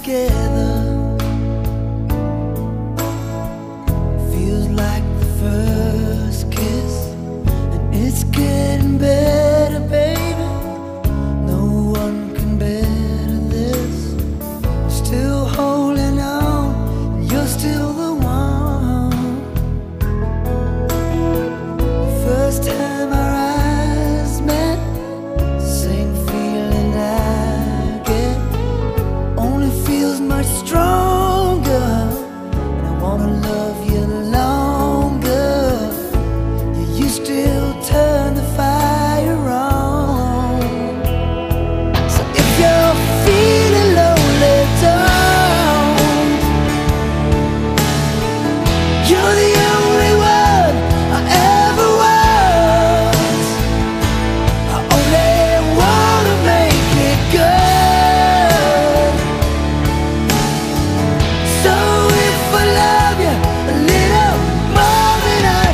together. Feels like the first kiss, and it's getting better, baby. No one can better this. I'm still holding on, and you're still the one. The first time our eyes met, same feeling I get, only feels much stronger. And I wanna love you longer. You still turn the fire on. So if you're feeling lonely, don't. You're the only one I ever was. I only wanna make it good. So if I love you a little more than I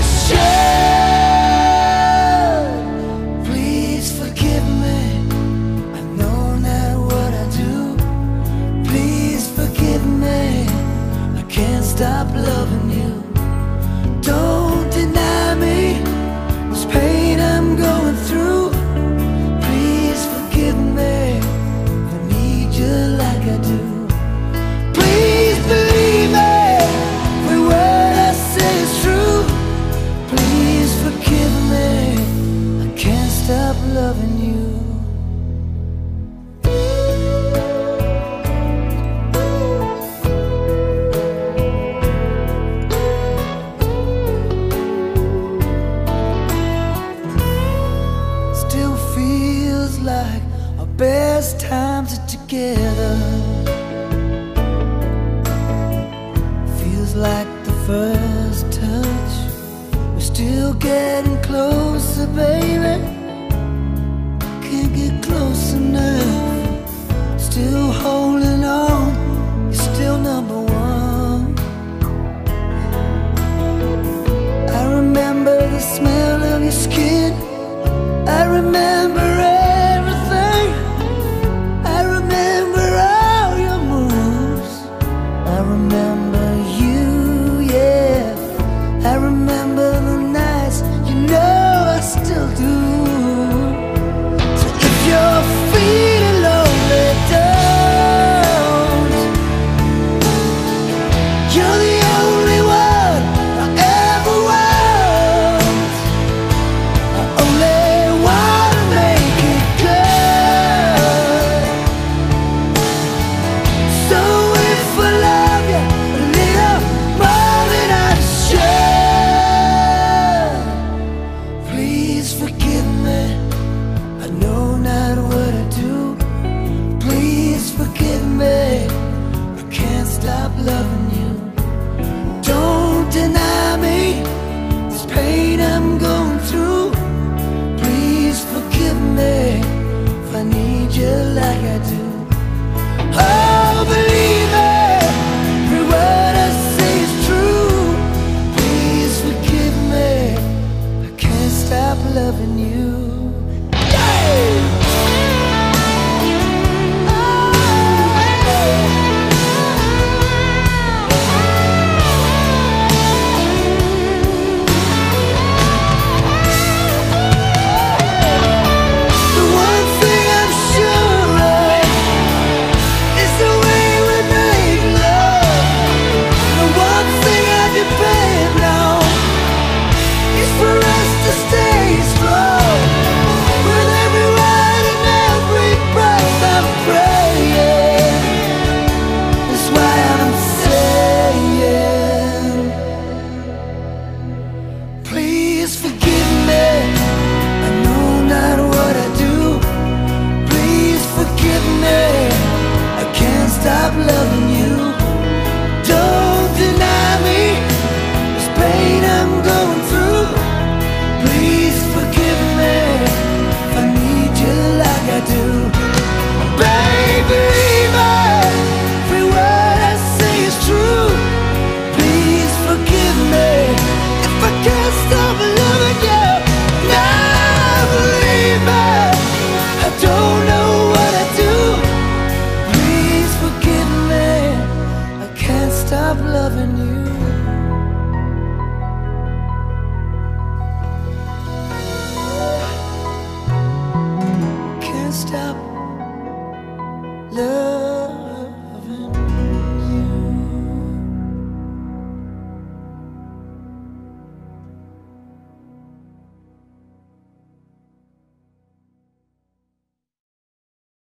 should, please forgive me. I know not what I do. Please forgive me. I can't stop loving you. Don't deny me this pain I'm going through. Please forgive me. I need you like I do. Please believe me. Every word I say is true. Please forgive me. I can't stop loving you. Still feels like our best times are together. Feels like the first touch. We're still getting closer, baby. Can't get close enough. Still holding on. You're still number one. I remember the smell of your skin. I remember everything. I remember all your moves. I remember you, yeah. I remember the nights, you know I still do. So if you're feeling lonely, don't. You're the only one I ever want. I only wanna make stop loving